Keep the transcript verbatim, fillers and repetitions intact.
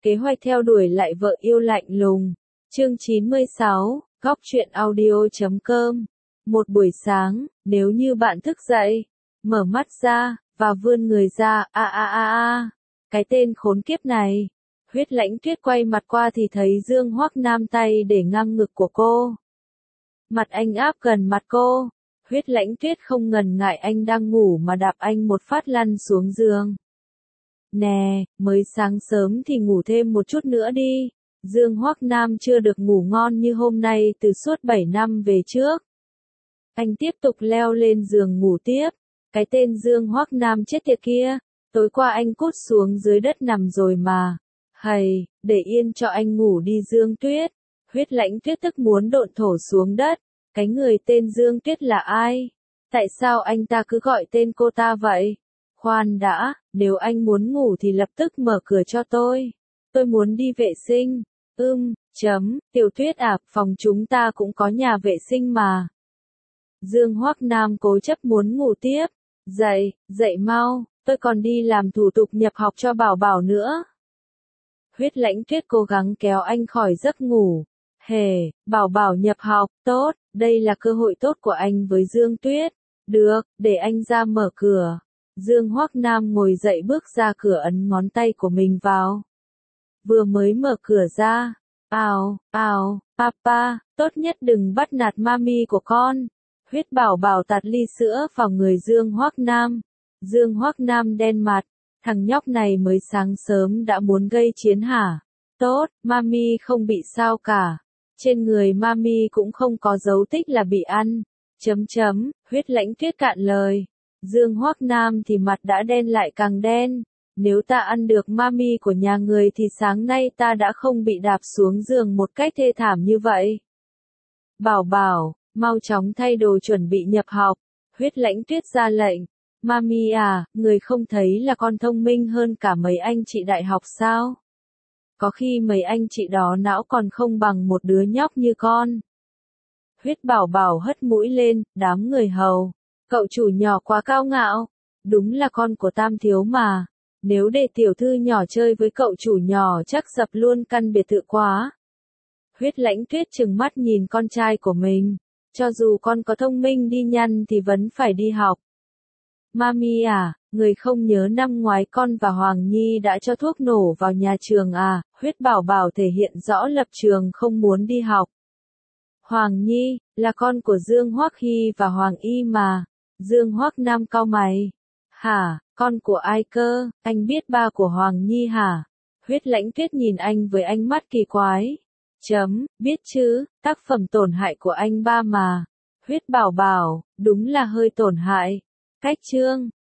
Kế hoạch theo đuổi lại vợ yêu lạnh lùng. Chương chín mươi sáu, góc truyện audio chấm com. Một buổi sáng, nếu như bạn thức dậy, mở mắt ra, và vươn người ra, a a a a, cái tên khốn kiếp này. Huyết Lãnh Tuyết quay mặt qua thì thấy Dương Hoắc Nam tay để ngang ngực của cô. Mặt anh áp gần mặt cô. Huyết Lãnh Tuyết không ngần ngại anh đang ngủ mà đạp anh một phát lăn xuống giường. Nè, mới sáng sớm thì ngủ thêm một chút nữa đi. Dương Hoắc Nam chưa được ngủ ngon như hôm nay từ suốt bảy năm về trước. Anh tiếp tục leo lên giường ngủ tiếp. Cái tên Dương Hoắc Nam chết tiệt kia, tối qua anh cút xuống dưới đất nằm rồi mà. Hầy, để yên cho anh ngủ đi Dương Tuyết. Huyết Lãnh Tuyết tức muốn độn thổ xuống đất. Cái người tên Dương Tuyết là ai? Tại sao anh ta cứ gọi tên cô ta vậy? Khoan đã, nếu anh muốn ngủ thì lập tức mở cửa cho tôi. Tôi muốn đi vệ sinh. Ưm, chấm, Tiểu Tuyết à, phòng chúng ta cũng có nhà vệ sinh mà. Dương Hoắc Nam cố chấp muốn ngủ tiếp. Dậy, dậy mau, tôi còn đi làm thủ tục nhập học cho Bảo Bảo nữa. Huyết Lãnh Tuyết cố gắng kéo anh khỏi giấc ngủ. Hề, Bảo Bảo nhập học, tốt, đây là cơ hội tốt của anh với Dương Tuyết. Được, để anh ra mở cửa. Dương Hoắc Nam ngồi dậy bước ra cửa ấn ngón tay của mình vào. Vừa mới mở cửa ra. Ào, ào, papa, tốt nhất đừng bắt nạt mami của con. Huyết Bảo Bảo tạt ly sữa vào người Dương Hoắc Nam. Dương Hoắc Nam đen mặt. Thằng nhóc này mới sáng sớm đã muốn gây chiến hả? Tốt, mami không bị sao cả. Trên người mami cũng không có dấu tích là bị ăn. Chấm chấm, Huyết Lãnh Tuyết cạn lời. Dương Hoắc Nam thì mặt đã đen lại càng đen. Nếu ta ăn được mami của nhà người thì sáng nay ta đã không bị đạp xuống giường một cách thê thảm như vậy. Bảo Bảo, mau chóng thay đồ chuẩn bị nhập học. Huyết Lãnh Tuyết ra lệnh. Mami à, người không thấy là con thông minh hơn cả mấy anh chị đại học sao? Có khi mấy anh chị đó não còn không bằng một đứa nhóc như con. Huyết Bảo Bảo hất mũi lên, đám người hầu. Cậu chủ nhỏ quá cao ngạo. Đúng là con của Tam Thiếu mà. Nếu để tiểu thư nhỏ chơi với cậu chủ nhỏ chắc sập luôn căn biệt thự quá. Huyết Lãnh Tuyết trừng mắt nhìn con trai của mình. Cho dù con có thông minh đi nhăn thì vẫn phải đi học. Mami à, người không nhớ năm ngoái con và Hoàng Nhi đã cho thuốc nổ vào nhà trường à? Huyết Bảo Bảo thể hiện rõ lập trường không muốn đi học. Hoàng Nhi, là con của Dương Hoắc Hy và Hoàng Y mà. Dương Hoắc Nam cau mày. Hả, con của ai cơ, anh biết ba của Hoàng Nhi hả? Huyết Lãnh Tuyết nhìn anh với ánh mắt kỳ quái. Chấm, biết chứ, tác phẩm tổn hại của anh ba mà. Huyết Bảo Bảo, đúng là hơi tổn hại. Cách chương.